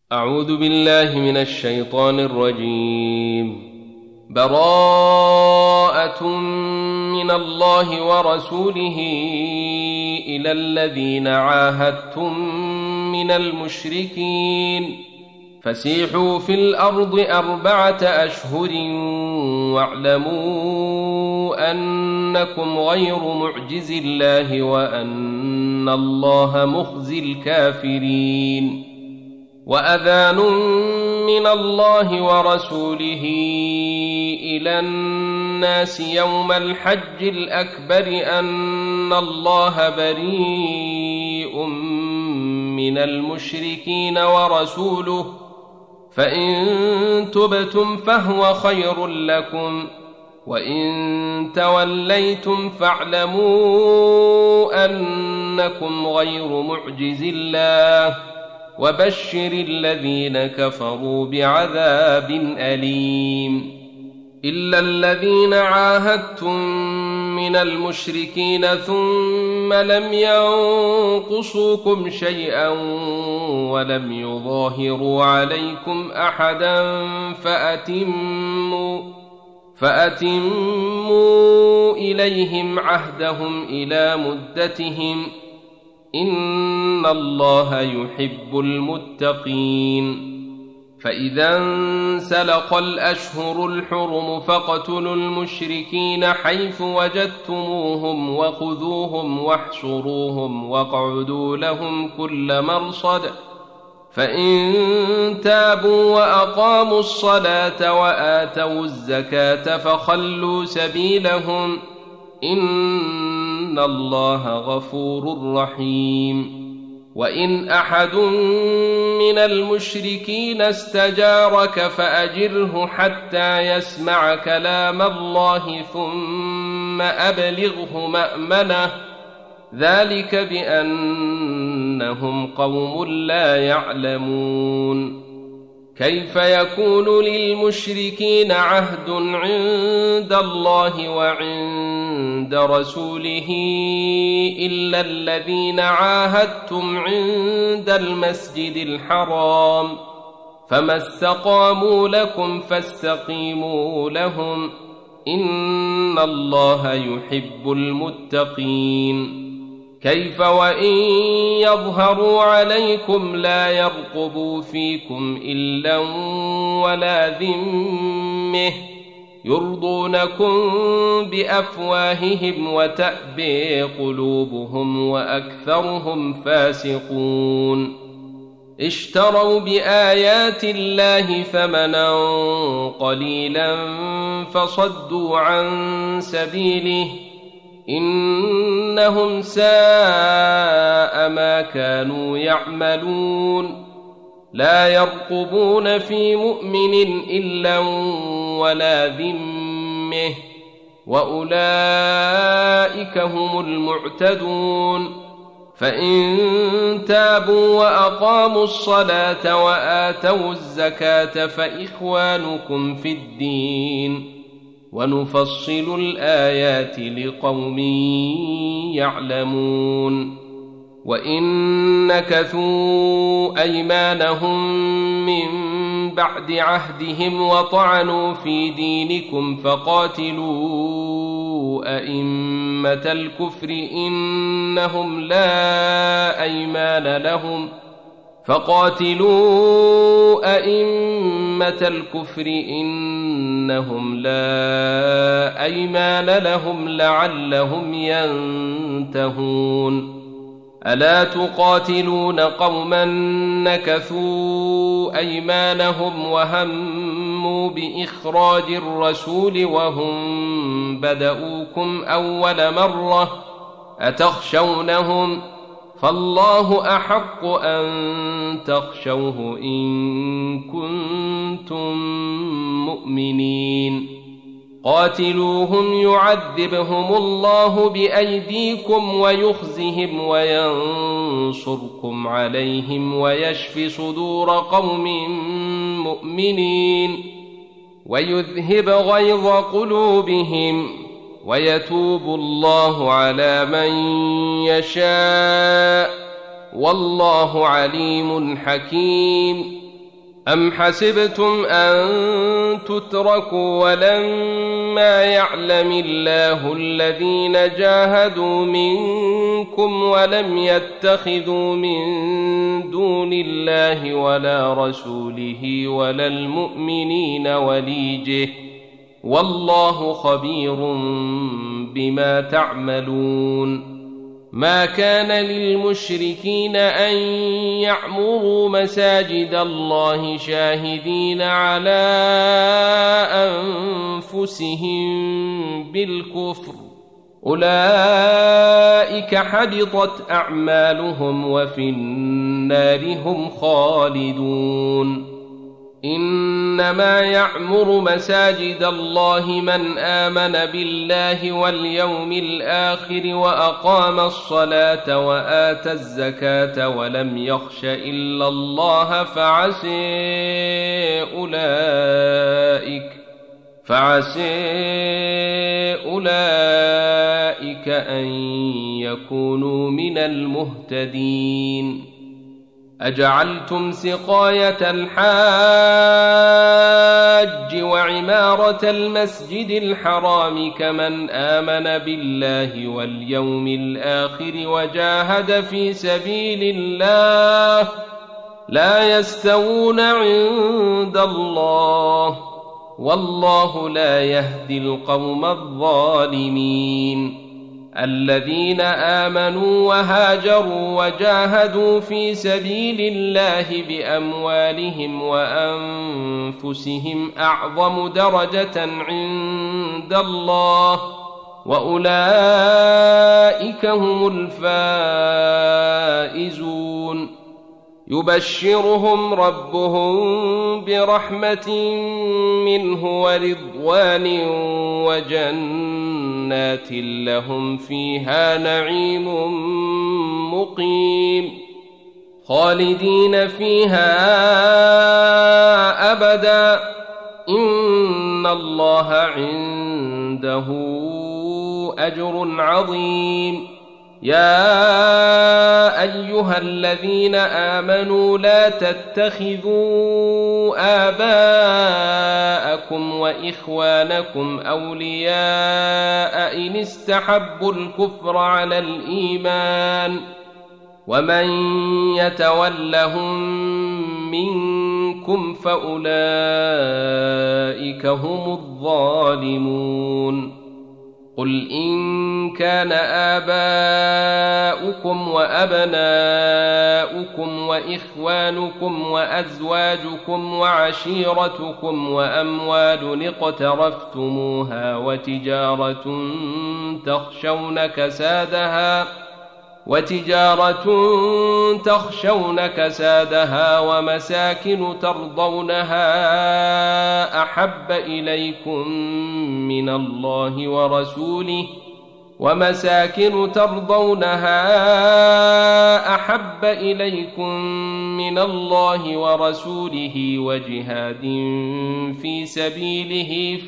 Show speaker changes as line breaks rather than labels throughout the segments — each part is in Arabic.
أعوذ بالله من الشيطان الرجيم. براءة من الله ورسوله إلى الذين عاهدتم من المشركين فسيحوا في الأرض 4 أشهر واعلموا أنكم غير معجز الله وأن الله مخزي الكافرين. وأذان من الله ورسوله إلى الناس يوم الحج الأكبر أن الله بريء من المشركين ورسوله فإن تبتم فهو خير لكم وإن توليتم فاعلموا أنكم غير معجز الله وبشر الذين كفروا بعذاب أليم. إلا الذين عاهدتم من المشركين ثم لم ينقصوكم شيئا ولم يظاهروا عليكم أحدا فأتموا إليهم عهدهم إلى مدتهم إن الله يحب المتقين. فإذا انسلخ الأشهر الحرم فاقتلوا المشركين حيث وجدتموهم وخذوهم واحصروهم واقعدوا لهم كل مرصد فإن تابوا وأقاموا الصلاة وآتوا الزكاة فخلوا سبيلهم إن الله غفور رحيم. وإن أحد من المشركين استجارك فأجره حتى يسمع كلام الله ثم أبلغه مأمنه ذلك بأنهم قوم لا يعلمون. كيف يكون للمشركين عهد عند الله وعند رسوله إلا الذين عاهدتم عند المسجد الحرام فما استقاموا لكم فاستقيموا لهم إن الله يحب المتقين. كيف وإن يظهروا عليكم لا يرقبوا فيكم إلا ولا ذمة يرضونكم بأفواههم وتأبي قلوبهم وأكثرهم فاسقون. اشتروا بآيات الله ثمنا قليلا فصدوا عن سبيله إنهم ساء ما كانوا يعملون. لا يرقبون في مؤمن إلا ولا ذمة وأولئك هم المعتدون. فإن تابوا وأقاموا الصلاة وآتوا الزكاة فإخوانكم في الدين ونفصل الآيات لقوم يعلمون. وإن نكثوا أيمانهم من بعد عهدهم وطعنوا في دينكم فقاتلوا أئمة الكفر إنهم لا أيمان لهم لعلهم ينتهون. ألا تقاتلون قوما نكثوا أيمانهم وهموا بإخراج الرسول وهم بدؤوكم أول مرة أتخشونهم فالله أحق أن تخشوه إن كنتم مؤمنين. قاتلوهم يعذبهم الله بأيديكم ويخزهم وينصركم عليهم ويشف صدور قوم مؤمنين ويذهب غيظ قلوبهم ويتوب الله على من يشاء والله عليم حكيم. أم حسبتم أن تتركوا ولما يعلم الله الذين جاهدوا منكم ولم يتخذوا من دون الله ولا رسوله ولا المؤمنين وليجه والله خبير بما تعملون ما كان للمشركين أن يعمروا مساجد الله شاهدين على أنفسهم بالكفر أولئك حبطت أعمالهم وفي النار هم خالدون إنما يعمر مساجد الله من آمن بالله واليوم الآخر وأقام الصلاة وآتى الزكاة ولم يخش إلا الله فعسى أولئك أن يكونوا من المهتدين أجعلتم سقاية الحاج وعمارة المسجد الحرام كمن آمن بالله واليوم الآخر وجاهد في سبيل الله لا يستوون عند الله والله لا يهدي القوم الظالمين الذين آمنوا وهاجروا وجاهدوا في سبيل الله بأموالهم وأنفسهم أعظم درجة عند الله وأولئك هم الفائزون يبشرهم ربهم برحمة منه ورضوان وجنات لهم فيها نعيم مقيم خالدين فيها أبدا إن الله عنده أجر عظيم يا أيها الذين آمنوا لا تتخذوا آباءكم وإخوانكم أولياء إن استحبوا الكفر على الإيمان ومن يتولهم منكم فأولئك هم الظالمون قل إن كان آباؤكم وأبناؤكم وإخوانكم وأزواجكم وعشيرتكم وأموال اقترفتموها وتجارة تخشون كسادها ومساكن ترضونها أحب إليكم من الله ورسوله وجهاد في سبيله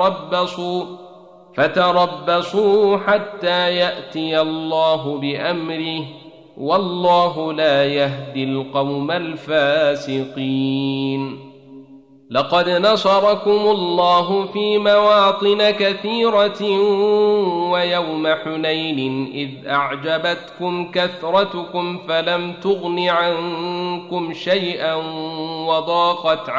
فتربصوا حتى يأتي الله بأمره والله لا يهدي القوم الفاسقين لقد نصركم الله في مواطن كثيرة ويوم حنين إذ أعجبتكم كثرتكم فلم تغن عنكم شيئا وضاقت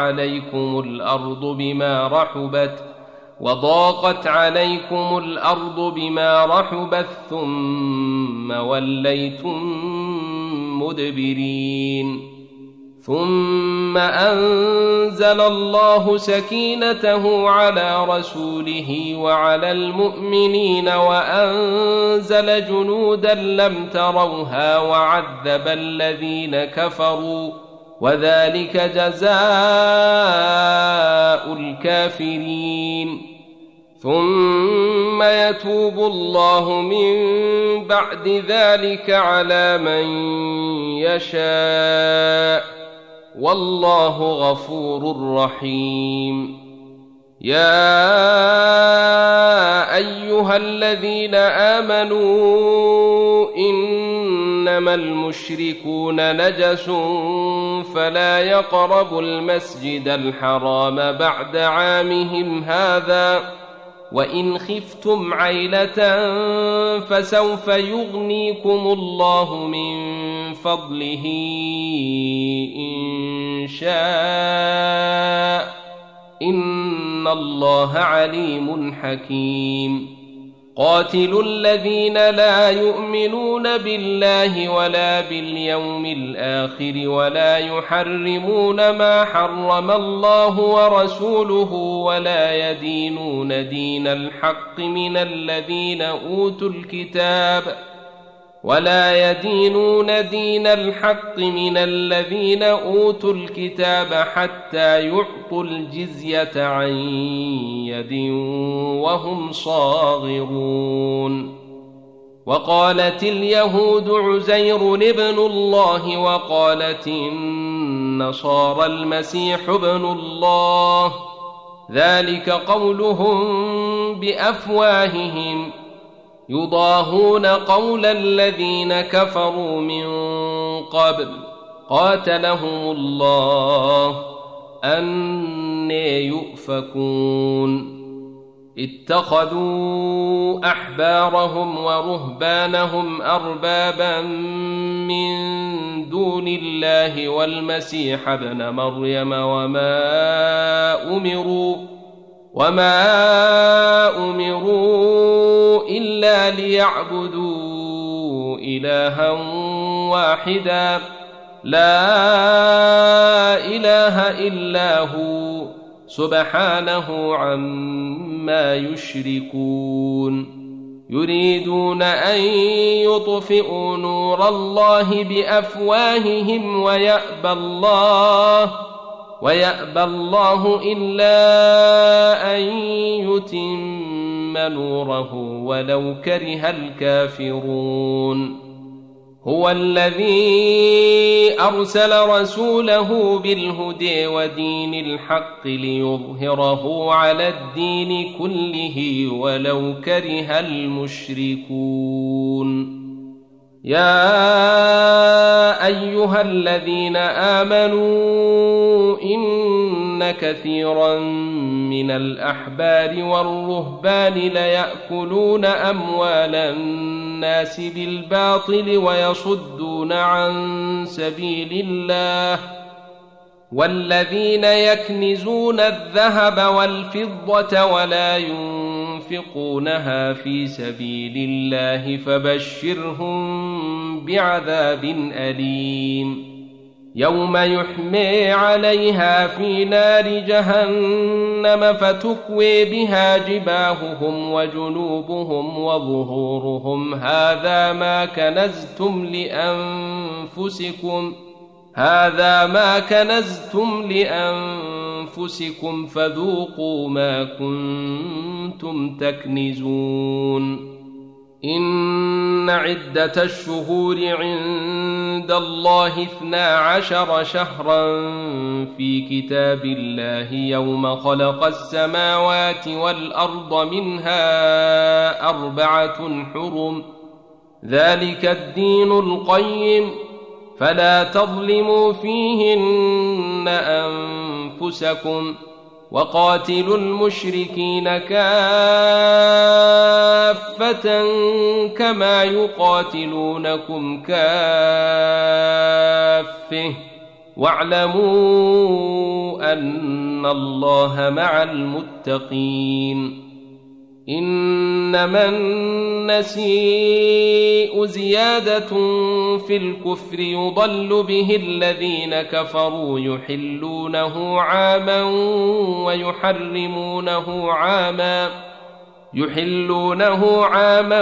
عليكم الأرض بما رحبت ثم وليتم مدبرين ثم أنزل الله سكينته على رسوله وعلى المؤمنين وأنزل جنودا لم تروها وعذب الذين كفروا وذلك جزاء الكافرين ثم يتوب الله من بعد ذلك على من يشاء والله غفور رحيم يا أيها الذين آمنوا إنما إنما المشركون نجس فلا يقربوا المسجد الحرام بعد عامهم هذا وإن خفتم عيلة فسوف يغنيكم الله من فضله إن شاء إن الله عليم حكيم قاتلوا الذين لا يؤمنون بالله ولا باليوم الآخر ولا يحرمون ما حرم الله ورسوله ولا يدينون دين الحق من الذين أوتوا الكتاب حتى يعطوا الجزية عن يد وهم صاغرون وقالت اليهود عزير ابن الله وقالت النصارى المسيح ابن الله ذلك قولهم بأفواههم يضاهون قول الذين كفروا من قبل قاتلهم الله أنى يؤفكون اتخذوا أحبارهم ورهبانهم أربابا من دون الله والمسيح ابن مريم وما أمروا إلا ليعبدوا إلها واحدا لا إله إلا هو سبحانه عما يشركون يريدون أن يطفئوا نور الله بأفواههم ويأبى الله إلا أن يتم نوره ولو كره الكافرون هو الذي أرسل رسوله بالهدى ودين الحق ليظهره على الدين كله ولو كره المشركون يا أيها الذين آمنوا إن كثيرا من الأحبار والرهبان ليأكلون أموال الناس بالباطل ويصدون عن سبيل الله والذين يكنزون الذهب والفضة ولا ينفقونها في سبيل الله فبشرهم بعذاب أليم يوم يحمى عليها في نار جهنم فتكوي بها جباههم وجنوبهم وظهورهم هذا ما كنزتم لأنفسكم فذوقوا ما كنتم تكنزون إن عدة الشهور عند الله 12 شهرا في كتاب الله يوم خلق السماوات والأرض منها 4 حرم ذلك الدين القيم فلا تظلموا فيهن أنفسكم وقاتلوا المشركين كافة كما يقاتلونكم كافة واعلموا أن الله مع المتقين إنما النسيء زيادة في الكفر يضل به الذين كفروا يحلونه عاما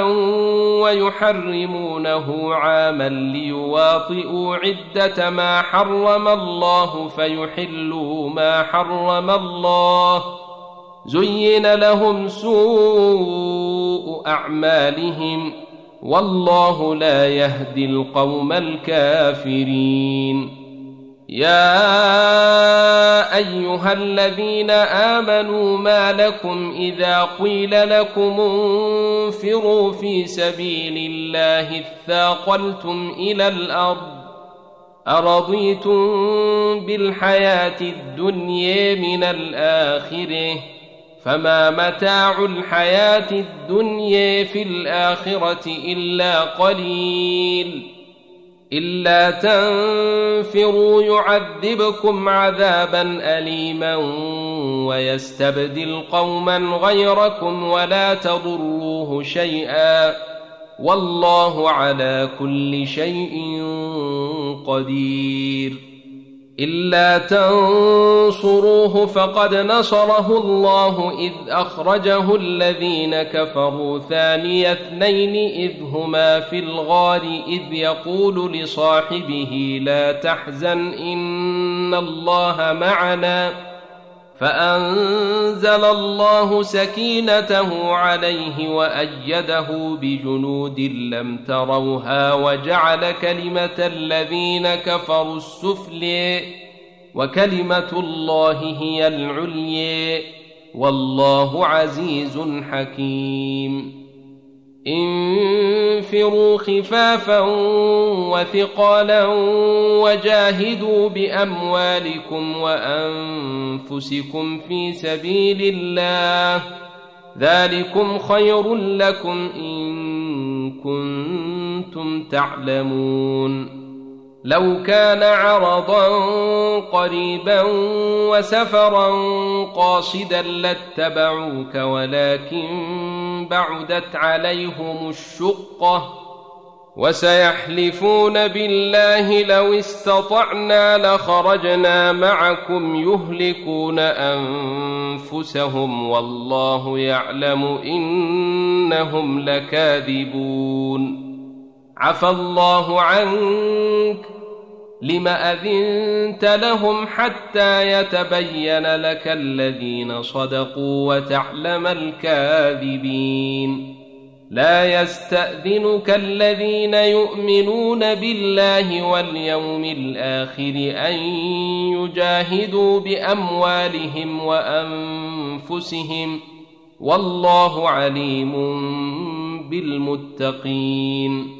ويحرمونه عاما ليواطئوا عدة ما حرم الله فيحلوا ما حرم الله زين لهم سوء أعمالهم والله لا يهدي القوم الكافرين يا أيها الذين آمنوا ما لكم إذا قيل لكم انفروا في سبيل الله اثاقلتم إلى الأرض أرضيتم بالحياة الدنيا من الآخرة فما متاع الحياة الدنيا في الآخرة إلا قليل إلا تنفروا يعذبكم عذابا أليما ويستبدل قوما غيركم ولا تضروه شيئا والله على كل شيء قدير إلا تنصروه فقد نصره الله إذ أخرجه الذين كفروا ثاني اثنين إذ هما في الغار إذ يقول لصاحبه لا تحزن إن الله معنا فأنزل الله سكينته عليه وأيده بجنود لم تروها وجعل كلمة الذين كفروا السفلى وكلمة الله هي العليا والله عزيز حكيم انفروا خفافا وثقالا وجاهدوا بأموالكم وأنفسكم في سبيل الله ذلكم خير لكم إن كنتم تعلمون لو كان عرضا قريبا وسفرا قاصدا لاتبعوك ولكن بعدت عليهم الشقة وسيحلفون بالله لو استطعنا لخرجنا معكم يهلكون أنفسهم والله يعلم إنهم لكاذبون عفى الله عنك لم أذنت لهم حتى يتبين لك الذين صدقوا وتعلم الكاذبين لا يستأذنك الذين يؤمنون بالله واليوم الآخر أن يجاهدوا بأموالهم وأنفسهم والله عليم بالمتقين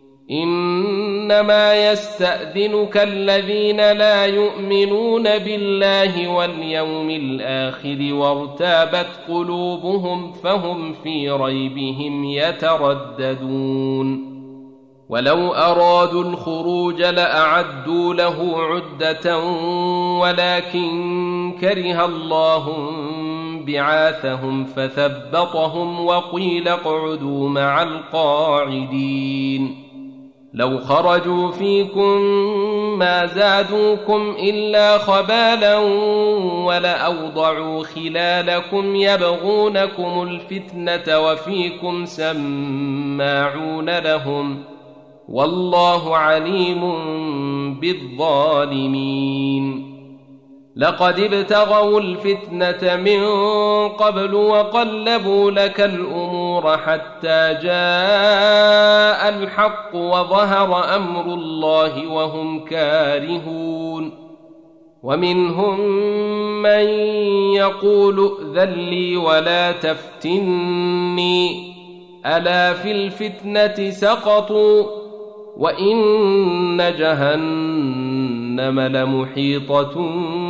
إنما يستأذنك الذين لا يؤمنون بالله واليوم الآخر وارتابت قلوبهم فهم في ريبهم يترددون ولو أرادوا الخروج لأعدوا له عدة ولكن كره الله بعاثهم فثبطهم وقيل اقعدوا مع القاعدين لو خرجوا فيكم ما زادوكم إلا خبالا ولأوضعوا خلالكم يبغونكم الفتنة وفيكم سماعون لهم والله عليم بالظالمين لقد ابتغوا الفتنة من قبل وقلبوا لك الأمور حتى جاء الحق وظهر أمر الله وهم كارهون ومنهم من يقول ائذن لي ولا تفتني ألا في الفتنة سقطوا وإن جهنم لمحيطة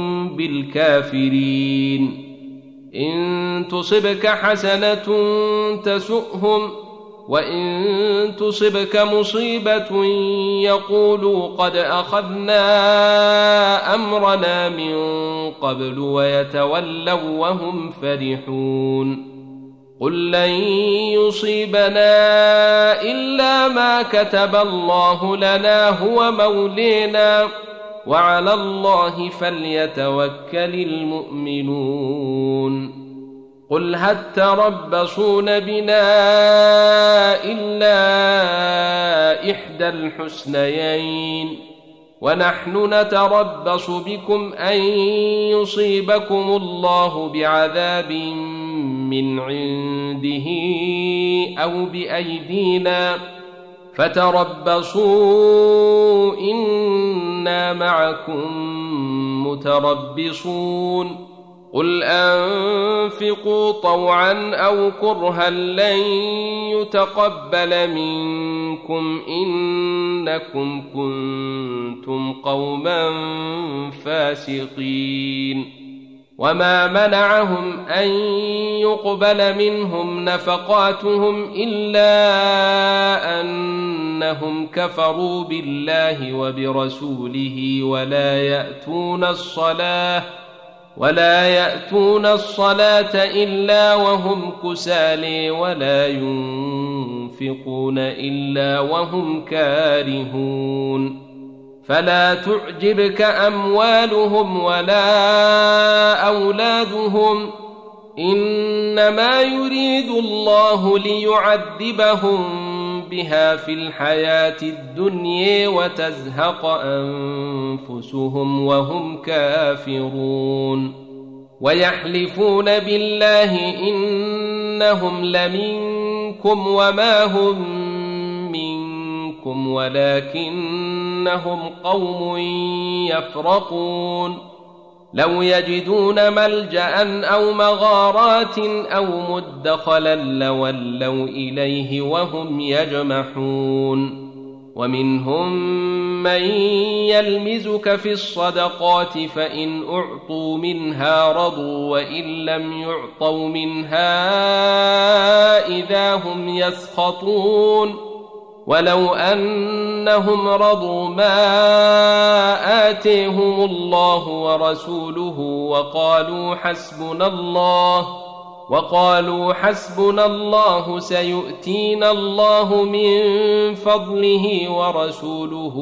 بالكافرين إن تصبك حسنة تسؤهم وإن تصبك مصيبة يقولوا قد أخذنا أمرنا من قبل ويتولوا وهم فرحون قل لن يصيبنا إلا ما كتب الله لنا هو مولينا وعلى الله فليتوكل المؤمنون قل هل تربصون بنا إلا إحدى الحسنيين ونحن نتربص بكم أن يصيبكم الله بعذاب من عنده أو بأيدينا فتربصوا إنا معكم متربصون قل أنفقوا طوعا أو كرها لن يتقبل منكم إنكم كنتم قوما فاسقين وما منعهم أن يقبل منهم نفقاتهم إلا أنهم كفروا بالله وبرسوله ولا يأتون الصلاة إلا وهم كسالى ولا ينفقون إلا وهم كارهون فلا تعجبك أموالهم ولا أولادهم إنما يريد الله ليعذبهم بها في الحياة الدنيا وتزهق أنفسهم وهم كافرون ويحلفون بالله إنهم لمنكم وما هم منكم ولكنهم قوم يفرقون لو يجدون ملجأ أو مغارات أو مدخلا لولوا إليه وهم يجمحون ومنهم من يلمزك في الصدقات فإن أعطوا منها رضوا وإن لم يعطوا منها إذا هم يسخطون ولو أنهم رضوا ما آتيهم الله ورسوله وقالوا حسبنا الله سيؤتينا الله من فضله ورسوله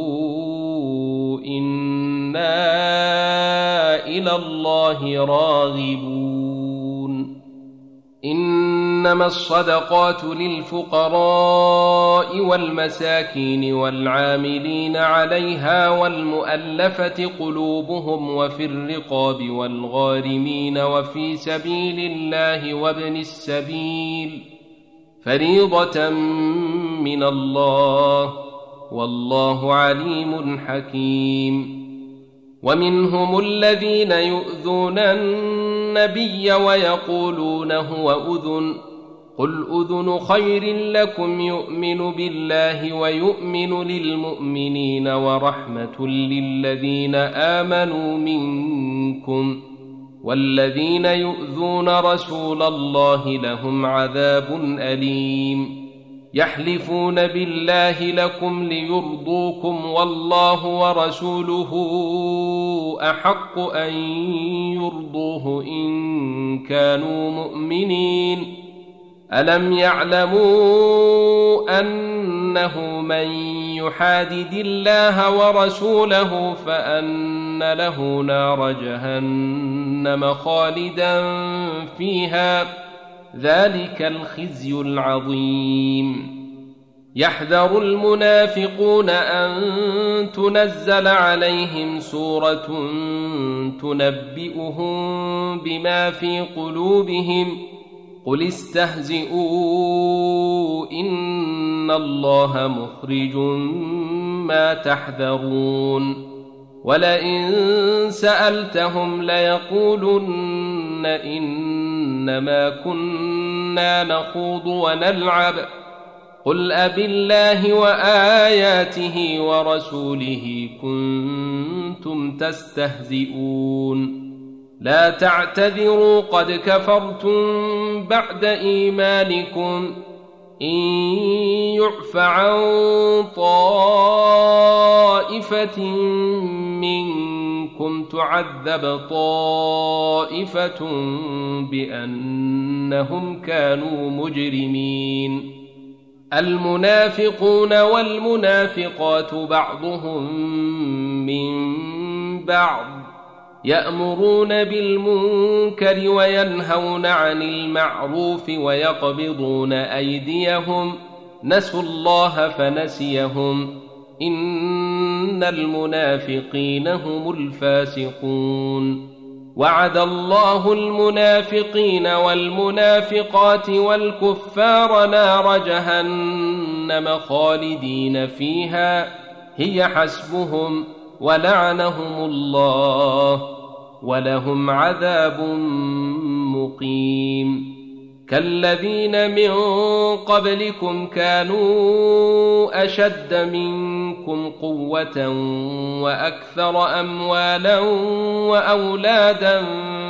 إنا إلى الله راغبون إنما الصدقات للفقراء والمساكين والعاملين عليها والمؤلفة قلوبهم وفي الرقاب والغارمين وفي سبيل الله وابن السبيل فريضة من الله والله عليم حكيم ومنهم الذين يؤذون النبي ويقولون هو أذن قل أذن خير لكم يؤمن بالله ويؤمن للمؤمنين ورحمة للذين آمنوا منكم والذين يؤذون رسول الله لهم عذاب أليم يحلفون بالله لكم ليرضوكم والله ورسوله أحق أن يرضوه إن كانوا مؤمنين ألم يعلموا أنه من يحادد الله ورسوله فأن له نار جهنم خالدا فيها ذلك الخزي العظيم يحذر المنافقون أن تنزل عليهم سورة تنبئهم بما في قلوبهم قل استهزئوا إن الله مخرج ما تحذرون ولئن سألتهم ليقولن إنما كنا نخوض ونلعب قل أبالله وآياته ورسوله كنتم تستهزئون لا تعتذروا قد كفرتم بعد إيمانكم إن يعف عن طائفة منكم تعذب طائفة بأنهم كانوا مجرمين المنافقون والمنافقات بعضهم من بعض يأمرون بالمنكر وينهون عن المعروف ويقبضون أيديهم نسوا الله فنسيهم إن المنافقين هم الفاسقون وعد الله المنافقين والمنافقات والكفار نار جهنم خالدين فيها هي حسبهم ولعنهم الله ولهم عذاب مقيم. كالذين من قبلكم كانوا أشد منكم قوة وأكثر أموالا وأولادا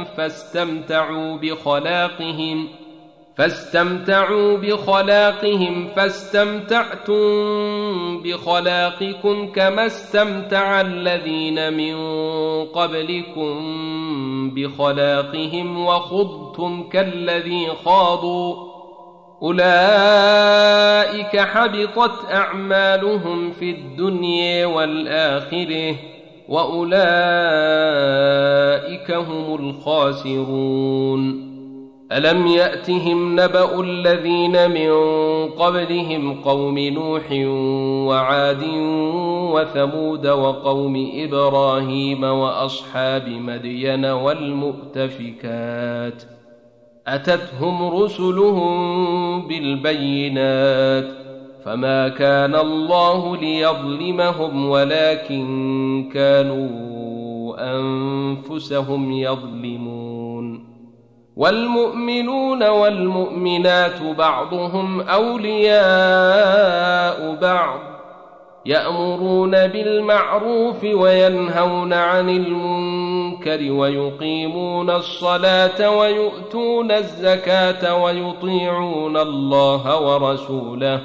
فاستمتعوا بخلاقهم فاستمتعتم بخلاقكم كما استمتع الذين من قبلكم بخلاقهم وخضتم كالذي خاضوا أولئك حبطت أعمالهم في الدنيا والآخرة وأولئك هم الخاسرون. ألم يأتهم نبأ الذين من قبلهم قوم نوح وعاد وثمود وقوم إبراهيم وأصحاب مدين والمؤتفكات أتتهم رسلهم بالبينات فما كان الله ليظلمهم ولكن كانوا أنفسهم يظلمون. والمؤمنون والمؤمنات بعضهم أولياء بعض يأمرون بالمعروف وينهون عن المنكر ويقيمون الصلاة ويؤتون الزكاة ويطيعون الله ورسوله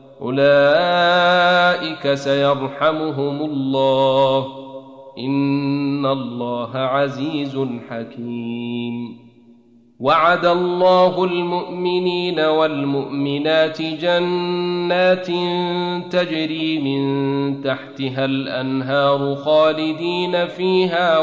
أولئك سيرحمهم الله إن الله عزيز حكيم. وعد الله المؤمنين والمؤمنات جنات تجري من تحتها الأنهار خالدين فيها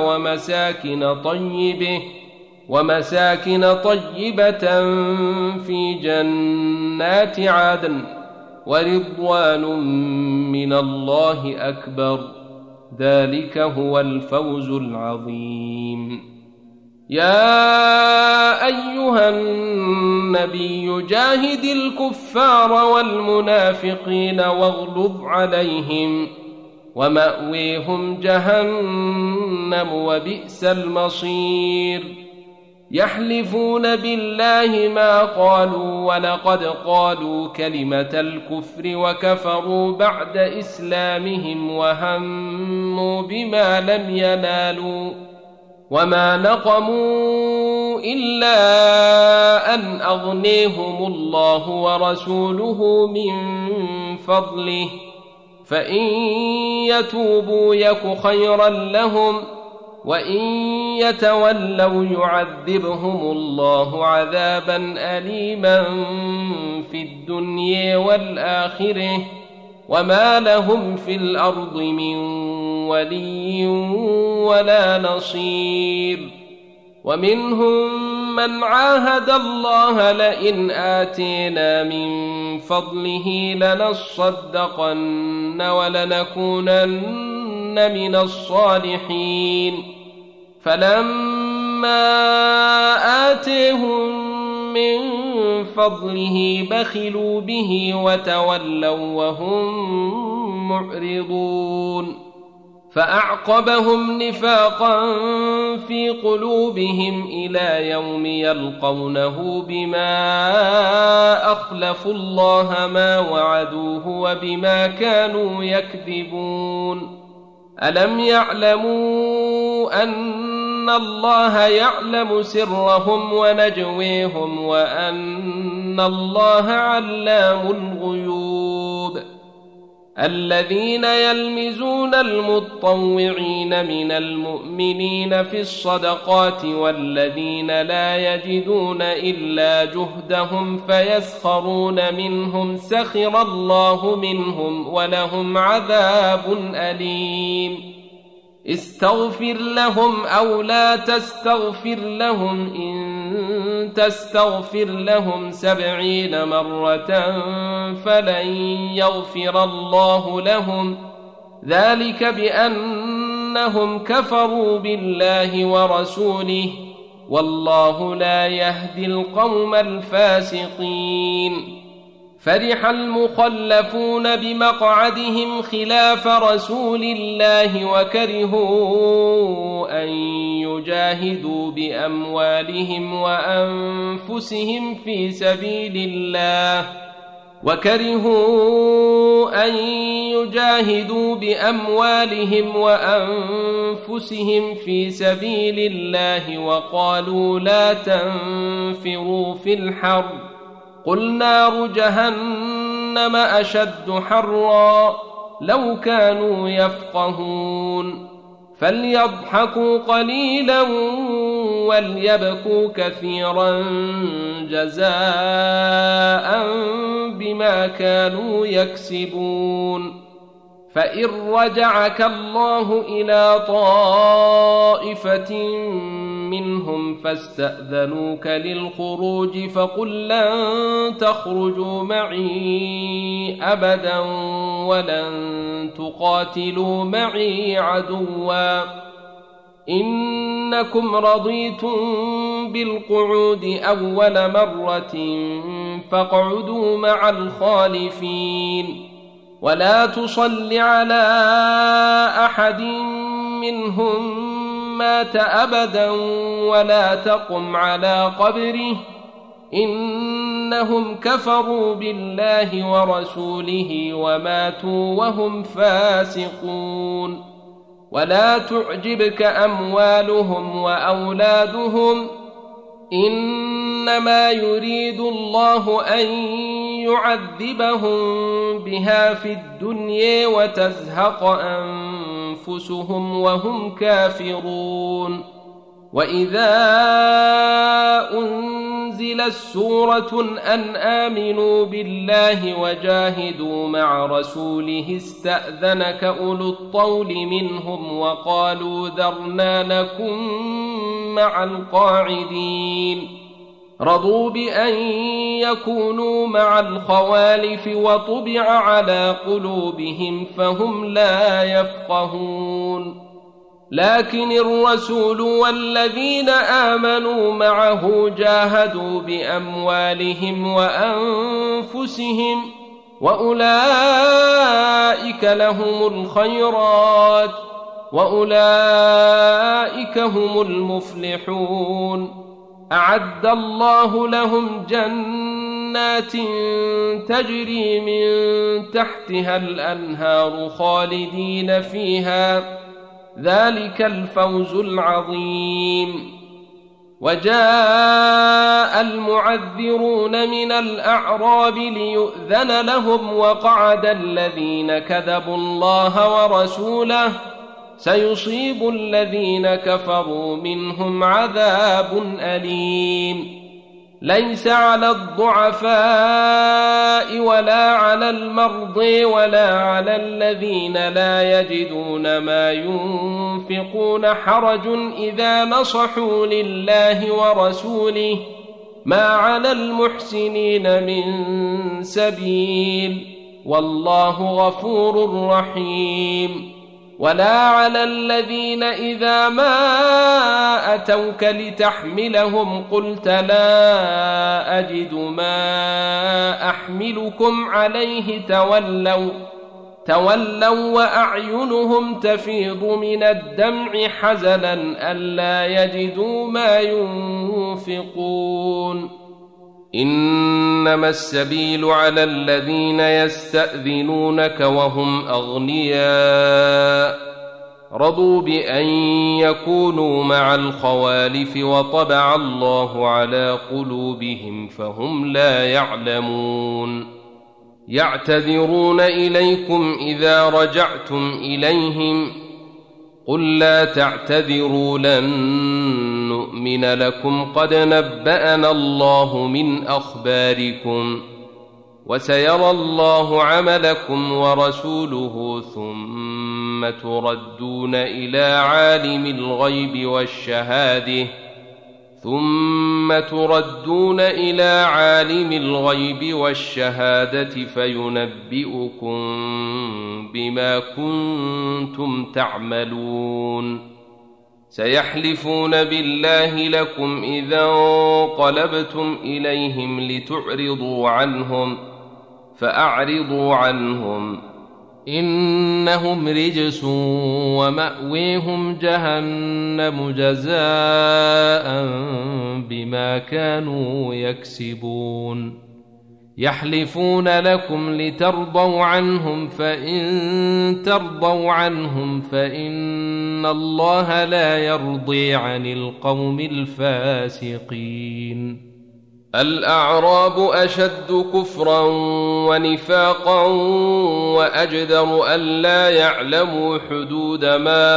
ومساكن طيبة في جنات عدن ورضوان من الله أكبر ذلك هو الفوز العظيم. يا أيها النبي جاهد الكفار والمنافقين واغلظ عليهم ومأويهم جهنم وبئس المصير. يحلفون بالله ما قالوا ولقد قالوا كلمة الكفر وكفروا بعد إسلامهم وهموا بما لم ينالوا وما نقموا إلا أن أغنيهم الله ورسوله من فضله فإن يتوبوا يك خيرا لهم وإن يتولوا يعذبهم الله عذابا أليما في الدنيا والآخرة وما لهم في الأرض من ولي ولا نصير. ومنهم من عاهد الله لئن آتينا من فضله لنصدقن ولنكونن من الصالحين فلما آتيهم من فضله بخلوا به وتولوا وهم معرضون. فأعقبهم نفاقا في قلوبهم إلى يوم يلقونه بما أخلفوا الله ما وعدوه وبما كانوا يكذبون. ألم يعلموا أن الله يعلم سرهم ونجويهم وأن الله علام الغيوب. الذين يلمزون المطوعين من المؤمنين في الصدقات والذين لا يجدون إلا جهدهم فيسخرون منهم سخر الله منهم ولهم عذاب أليم. استغفر لهم أو لا تستغفر لهم إن تستغفر لهم 70 مرة فلن يغفر الله لهم ذلك بأنهم كفروا بالله ورسوله والله لا يهدي القوم الفاسقين. فرح المخلفون بمقعدهم خلاف رسول الله وكرهوا أن يجاهدوا بأموالهم وأنفسهم في سبيل الله وقالوا لا تنفروا في الحر قل نار جهنم أشد حرا لو كانوا يفقهون فليضحكوا قليلا وليبكوا كثيرا جزاء بما كانوا يكسبون فإن رجعك الله إلى طائفة منهم فاستأذنوك للخروج فقل لن تخرجوا معي أبدا ولن تقاتلوا معي عدوا إنكم رضيتم بالقعود أول مرة فاقعدوا مع الخالفين ولا تصل على أحد منهم مات أبدا ولا تقم على قبره إنهم كفروا بالله ورسوله وماتوا وهم فاسقون ولا تعجبك أموالهم وأولادهم إنما يريد الله أن يعذبهم بها في الدنيا وتزهق أنفسهم وهم كافرون وإذا أنزلت سورة أن آمنوا بالله وجاهدوا مع رسوله استأذنك أولو الطول منهم وقالوا ذرنا نكن مع القاعدين رضوا بأن يكونوا مع الخوالف وطبع على قلوبهم فهم لا يفقهون لكن الرسول والذين آمنوا معه جاهدوا بأموالهم وأنفسهم وأولئك لهم الخيرات وأولئك هم المفلحون أعد الله لهم جنات تجري من تحتها الأنهار خالدين فيها ذلك الفوز العظيم وجاء المعذرون من الأعراب ليؤذن لهم وقعد الذين كذبوا الله ورسوله سيصيب الذين كفروا منهم عذاب أليم ليس على الضعفاء ولا على المرضى ولا على الذين لا يجدون ما ينفقون حرج إذا نصحوا لله ورسوله ما على المحسنين من سبيل والله غفور رحيم ولا على الذين إذا ما أتوك لتحملهم قلت لا أجد ما أحملكم عليه تولوا وأعينهم تفيض من الدمع حزنا ألا يجدوا ما ينفقون إنما السبيل على الذين يستأذنونك وهم أغنياء رضوا بأن يكونوا مع الخوالف وطبع الله على قلوبهم فهم لا يعلمون يعتذرون إليكم إذا رجعتم إليهم قل لا تعتذروا لن نؤمن لكم قد نبأنا الله من أخباركم وسيرى الله عملكم ورسوله ثم تردون إلى عالم الغيب والشهادة فينبئكم بما كنتم تعملون سيحلفون بالله لكم إذا انقلبتم إليهم لتعرضوا عنهم فأعرضوا عنهم إنهم رجس ومأويهم جهنم جزاء بما كانوا يكسبون يحلفون لكم لترضوا عنهم فإن ترضوا عنهم فإن الله لا يرضي عن القوم الفاسقين الأعراب أشد كفرا ونفاقا وأجدر ألا يعلموا حدود ما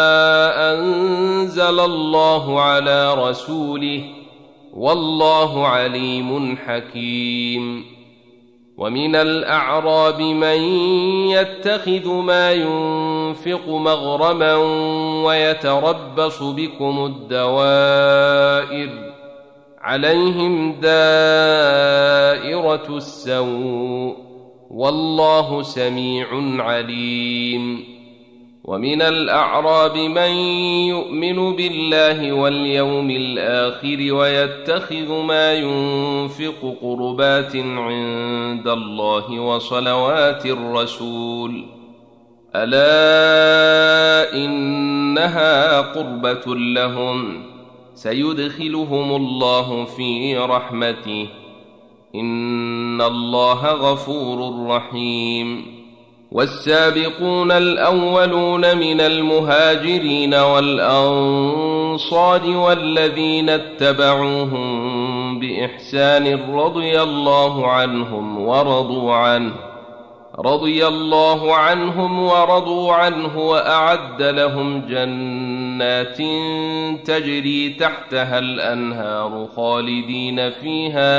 أنزل الله على رسوله والله عليم حكيم ومن الأعراب من يتخذ ما ينفق مغرما ويتربص بكم الدوائر عليهم دائرة السوء والله سميع عليم ومن الأعراب من يؤمن بالله واليوم الآخر ويتخذ ما ينفق قربات عند الله وصلوات الرسول ألا إنها قربة لهم سيدخلهم الله في رحمته إن الله غفور رحيم والسابقون الأولون من المهاجرين والأنصار والذين اتبعوهم بإحسان رضي الله عنهم ورضوا عنه وأعد لهم جنات تجري تحتها الأنهار خالدين فيها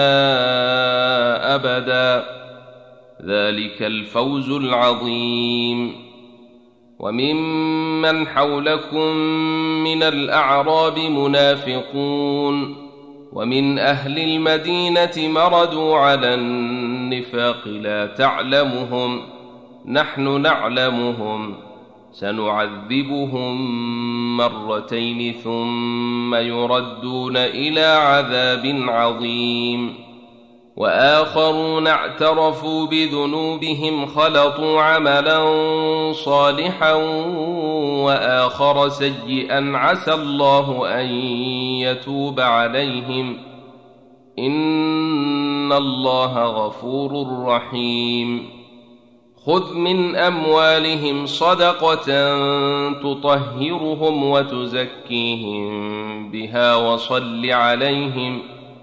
أبدا ذلك الفوز العظيم وممن حولكم من الأعراب منافقون ومن أهل المدينة مردوا على النفاق لا تعلمهم نحن نعلمهم سنعذبهم مرتين ثم يردون إلى عذاب عظيم وآخرون اعترفوا بذنوبهم خلطوا عملا صالحا وآخر سيئا عسى الله أن يتوب عليهم إن الله غفور رحيم خذ من أموالهم صدقة تطهرهم وتزكيهم بها وصل عليهم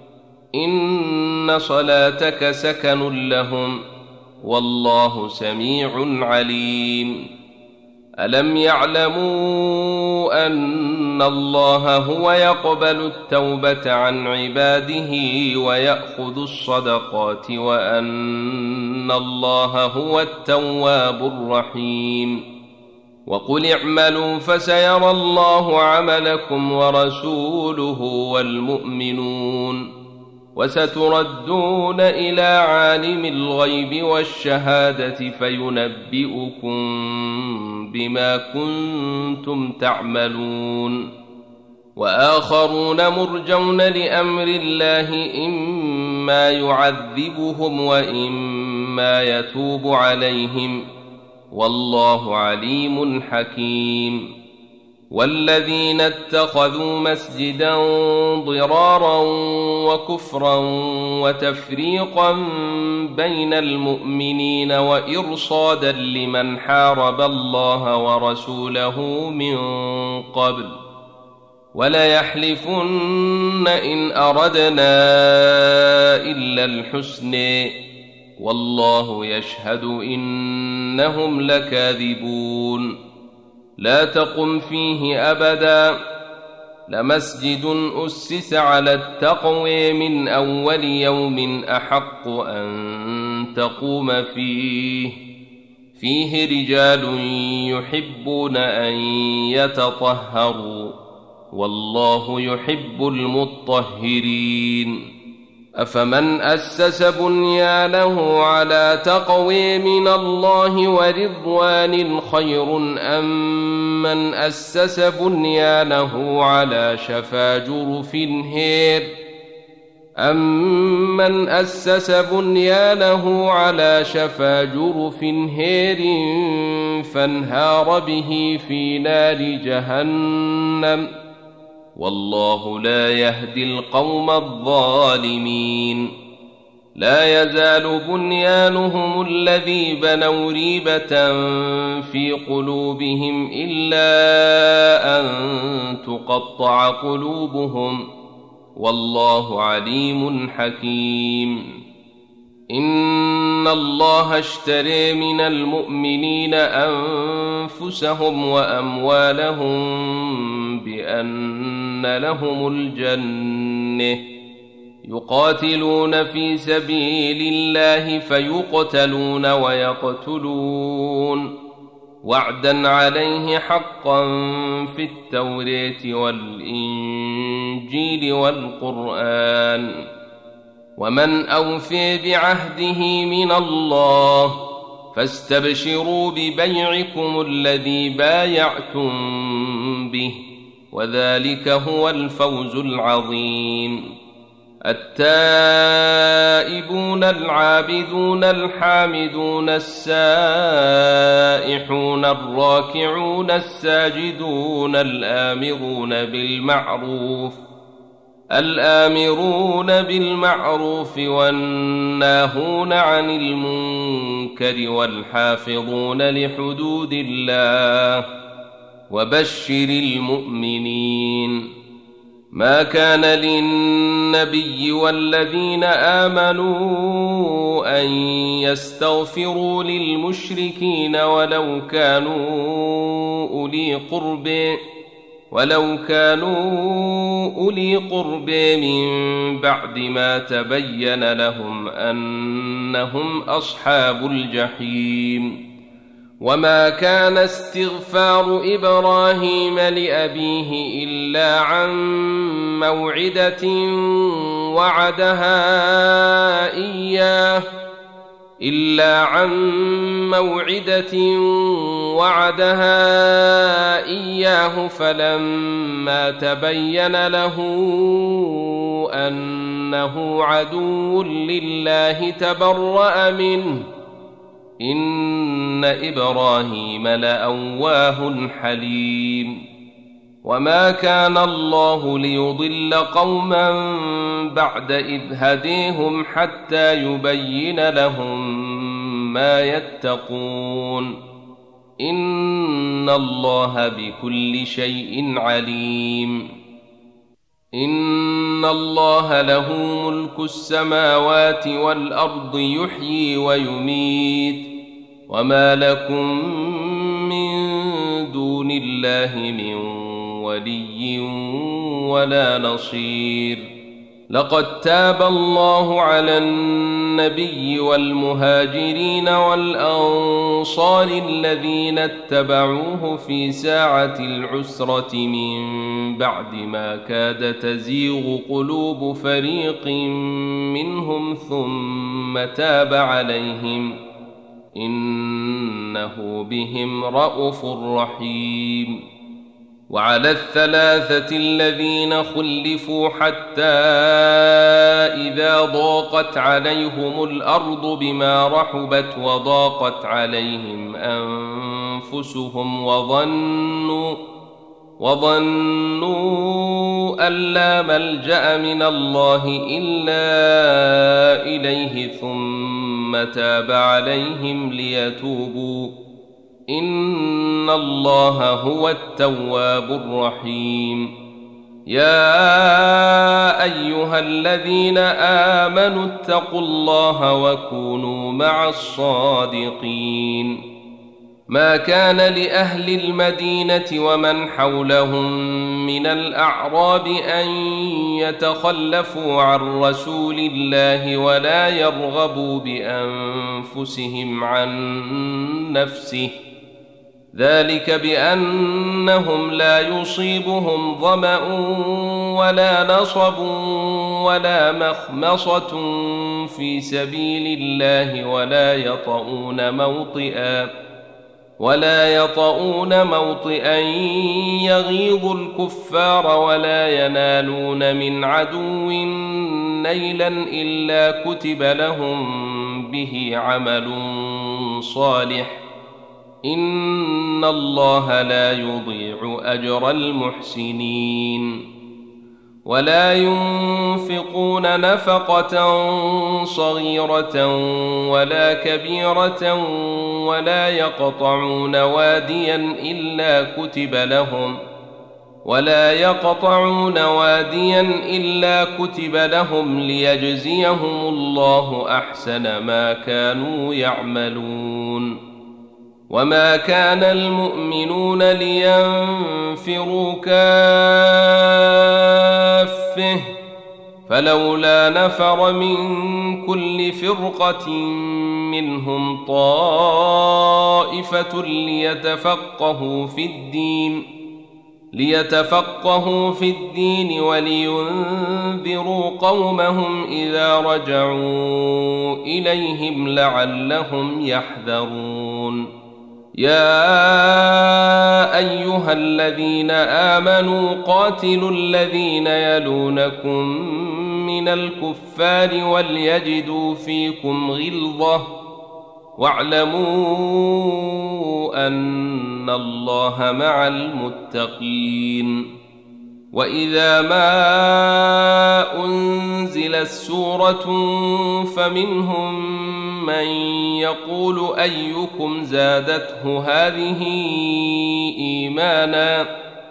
إن صلاتك سكن لهم والله سميع عليم ألم يعلموا أن الله هو يقبل التوبة عن عباده ويأخذ الصدقات وأن الله هو التواب الرحيم وقل اعملوا فسيرى الله عملكم ورسوله والمؤمنون وستردون إلى عالم الغيب والشهادة فينبئكم بما كنتم تعملون وآخرون مرجون لأمر الله إما يعذبهم وإما يتوب عليهم والله عليم حكيم والذين اتخذوا مسجدا ضرارا وكفرا وتفريقا بين المؤمنين وإرصادا لمن حارب الله ورسوله من قبل وليحلفن إن أردنا إلا الحسن والله يشهد إنهم لكاذبون لا تقم فيه أبدا لمسجد أسس على التقوى من أول يوم أحق أن تقوم فيه رجال يحبون أن يتطهروا والله يحب المطهرين أفمن أسس بنيانه على تقوى من الله ورضوان خير أم من أسس بنيانه على شفا جرف هير أمن أسس بنيانه على شفا جرف هير فانهار به في نار جهنم والله لا يهدي القوم الظالمين لا يزال بنيانهم الذي بنوا ريبة في قلوبهم إلا أن تقطع قلوبهم والله عليم حكيم إن الله اشترى من المؤمنين أنفسهم وأموالهم بأن لهم الجنة يقاتلون في سبيل الله فيقتلون ويقتلون وعدا عليه حقا في التوراة والإنجيل والقرآن ومن أوفي بعهده من الله فاستبشروا ببيعكم الذي بايعتم به وذلك هو الفوز العظيم التائبون العابدون الحامدون السائحون الراكعون الساجدون الآمرون بالمعروف والناهون عن المنكر والحافظون لحدود الله وبشر المؤمنين ما كان للنبي والذين آمنوا أن يستغفروا للمشركين ولو كانوا أولي قرب من بعد ما تبين لهم أنهم أصحاب الجحيم وما كان استغفار إبراهيم لأبيه إلا عن موعدة وعدها إياه فلما تبين له أنه عدو لله تبرأ منه إن إبراهيم لأواه حليم وما كان الله ليضل قوما بعد إذ هديهم حتى يبين لهم ما يتقون إن الله بكل شيء عليم إن الله له ملك السماوات والأرض يحيي ويميت وما لكم من دون الله من ولي ولا نصير لقد تاب الله على النبي والمهاجرين والأنصار الذين اتبعوه في ساعة العسرة من بعد ما كاد تزيغ قلوب فريق منهم ثم تاب عليهم إنه بهم رءوف رحيم وعلى الثلاثة الذين خلفوا حتى إذا ضاقت عليهم الأرض بما رحبت وضاقت عليهم أنفسهم وظنوا أن لا ملجأ من الله إلا إليه ثم تاب عليهم ليتوبوا إن الله هو التواب الرحيم يا أيها الذين آمنوا اتقوا الله وكونوا مع الصادقين ما كان لأهل المدينة ومن حولهم من الأعراب أن يتخلفوا عن رسول الله ولا يرغبوا بأنفسهم عن نفسه ذلك بأنهم لا يصيبهم ظمأ ولا نصب ولا مخمصة في سبيل الله ولا يطؤون موطئا يغيظ الكفار ولا ينالون من عدو نيلا إلا كتب لهم به عمل صالح إن الله لا يضيع أجر المحسنين ولا ينفقون نفقة صغيرة ولا كبيرة ولا يقطعون واديا إلا كتب لهم ليجزيهم الله أحسن ما كانوا يعملون وما كان المؤمنون لينفروا كافة فلولا نفر من كل فرقة منهم طائفة ليتفقهوا في الدين ولينذروا قومهم إذا رجعوا إليهم لعلهم يحذرون يا أيها الذين آمنوا قاتلوا الذين يلونكم من الكفار وليجدوا فيكم غلظة واعلموا أن الله مع المتقين وإذا ما أنزلت سورة فمنهم من يقول أيكم زادته هذه إيمانا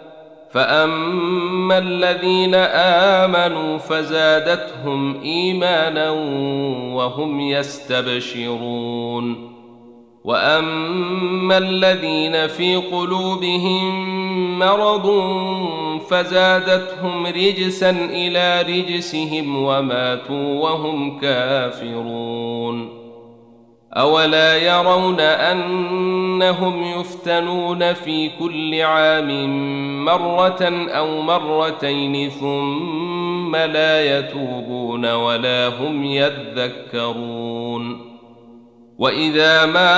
فأما الذين آمنوا فزادتهم إيمانا وهم يستبشرون وأما الذين في قلوبهم مرض فزادتهم رجسا إلى رجسهم وماتوا وهم كافرون أولا يرون أنهم يفتنون في كل عام مرة أو مرتين ثم لا يتوبون ولا هم يذكرون وإذا ما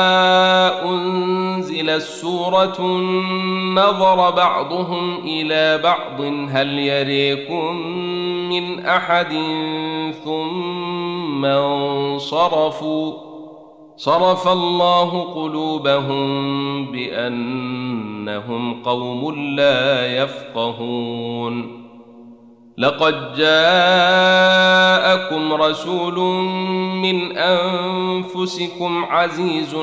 أنزلت سورة نظر بعضهم إلى بعض هل يريكم من أحد ثم انصرفوا صرف الله قلوبهم بأنهم قوم لا يفقهون لقد جاءكم رسول من أنفسكم عزيز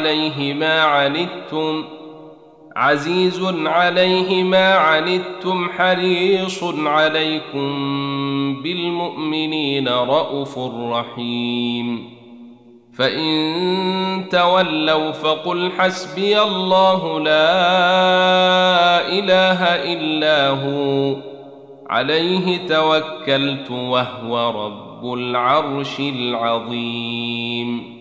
عليه ما عنتم حريص عليكم بالمؤمنين رءوف رحيم فإن تولوا فقل حسبي الله لا إله إلا هو عليه توكلت وهو رب العرش العظيم